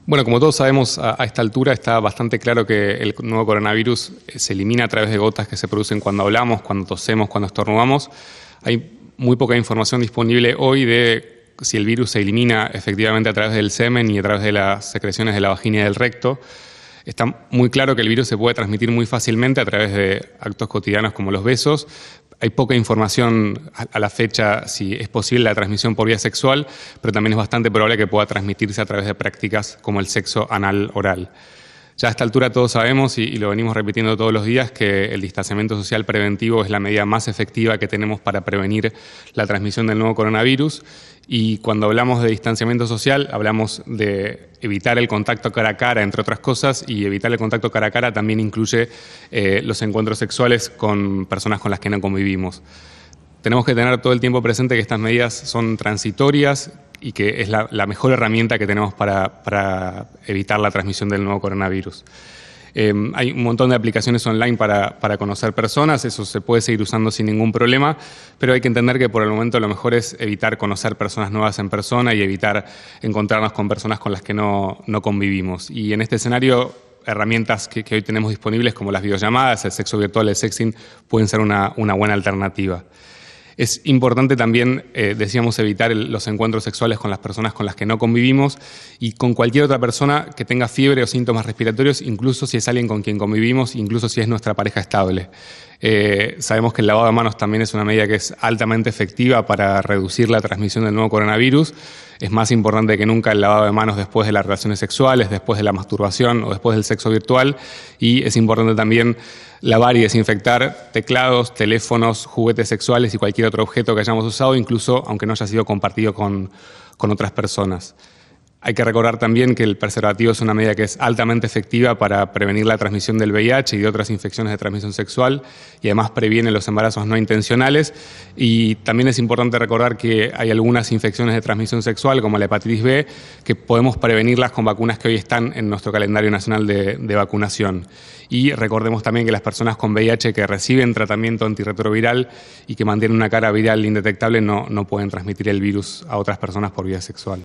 Bueno, como todos sabemos, a esta altura está bastante claro que el nuevo coronavirus se elimina a través de gotas que se producen cuando hablamos, cuando tosemos, cuando estornudamos. Hay muy poca información disponible hoy de si el virus se elimina efectivamente a través del semen y a través de las secreciones de la vagina y del recto. Está muy claro que el virus se puede transmitir muy fácilmente a través de actos cotidianos como los besos. Hay poca información a la fecha si es posible la transmisión por vía sexual, pero también es bastante probable que pueda transmitirse a través de prácticas como el sexo anal oral. Ya a esta altura todos sabemos, y lo venimos repitiendo todos los días, que el distanciamiento social preventivo es la medida más efectiva que tenemos para prevenir la transmisión del nuevo coronavirus. Y cuando hablamos de distanciamiento social, hablamos de evitar el contacto cara a cara, entre otras cosas, y evitar el contacto cara a cara también incluye los encuentros sexuales con personas con las que no convivimos. Tenemos que tener todo el tiempo presente que estas medidas son transitorias y que es la mejor herramienta que tenemos para evitar la transmisión del nuevo coronavirus. Hay un montón de aplicaciones online para conocer personas, eso se puede seguir usando sin ningún problema, pero hay que entender que por el momento lo mejor es evitar conocer personas nuevas en persona y evitar encontrarnos con personas con las que no convivimos. Y en este escenario, herramientas que hoy tenemos disponibles como las videollamadas, el sexo virtual, el sexting, pueden ser una buena alternativa. Es importante también, decíamos, evitar los encuentros sexuales con las personas con las que no convivimos y con cualquier otra persona que tenga fiebre o síntomas respiratorios, incluso si es alguien con quien convivimos, incluso si es nuestra pareja estable. Sabemos que el lavado de manos también es una medida que es altamente efectiva para reducir la transmisión del nuevo coronavirus. Es más importante que nunca el lavado de manos después de las relaciones sexuales, después de la masturbación o después del sexo virtual. Y es importante también lavar y desinfectar teclados, teléfonos, juguetes sexuales y cualquier otro objeto que hayamos usado, incluso aunque no haya sido compartido con otras personas. Hay que recordar también que el preservativo es una medida que es altamente efectiva para prevenir la transmisión del VIH y de otras infecciones de transmisión sexual y además previene los embarazos no intencionales. Y también es importante recordar que hay algunas infecciones de transmisión sexual como la hepatitis B que podemos prevenirlas con vacunas que hoy están en nuestro calendario nacional de vacunación. Y recordemos también que las personas con VIH que reciben tratamiento antirretroviral y que mantienen una cara viral indetectable no pueden transmitir el virus a otras personas por vía sexual.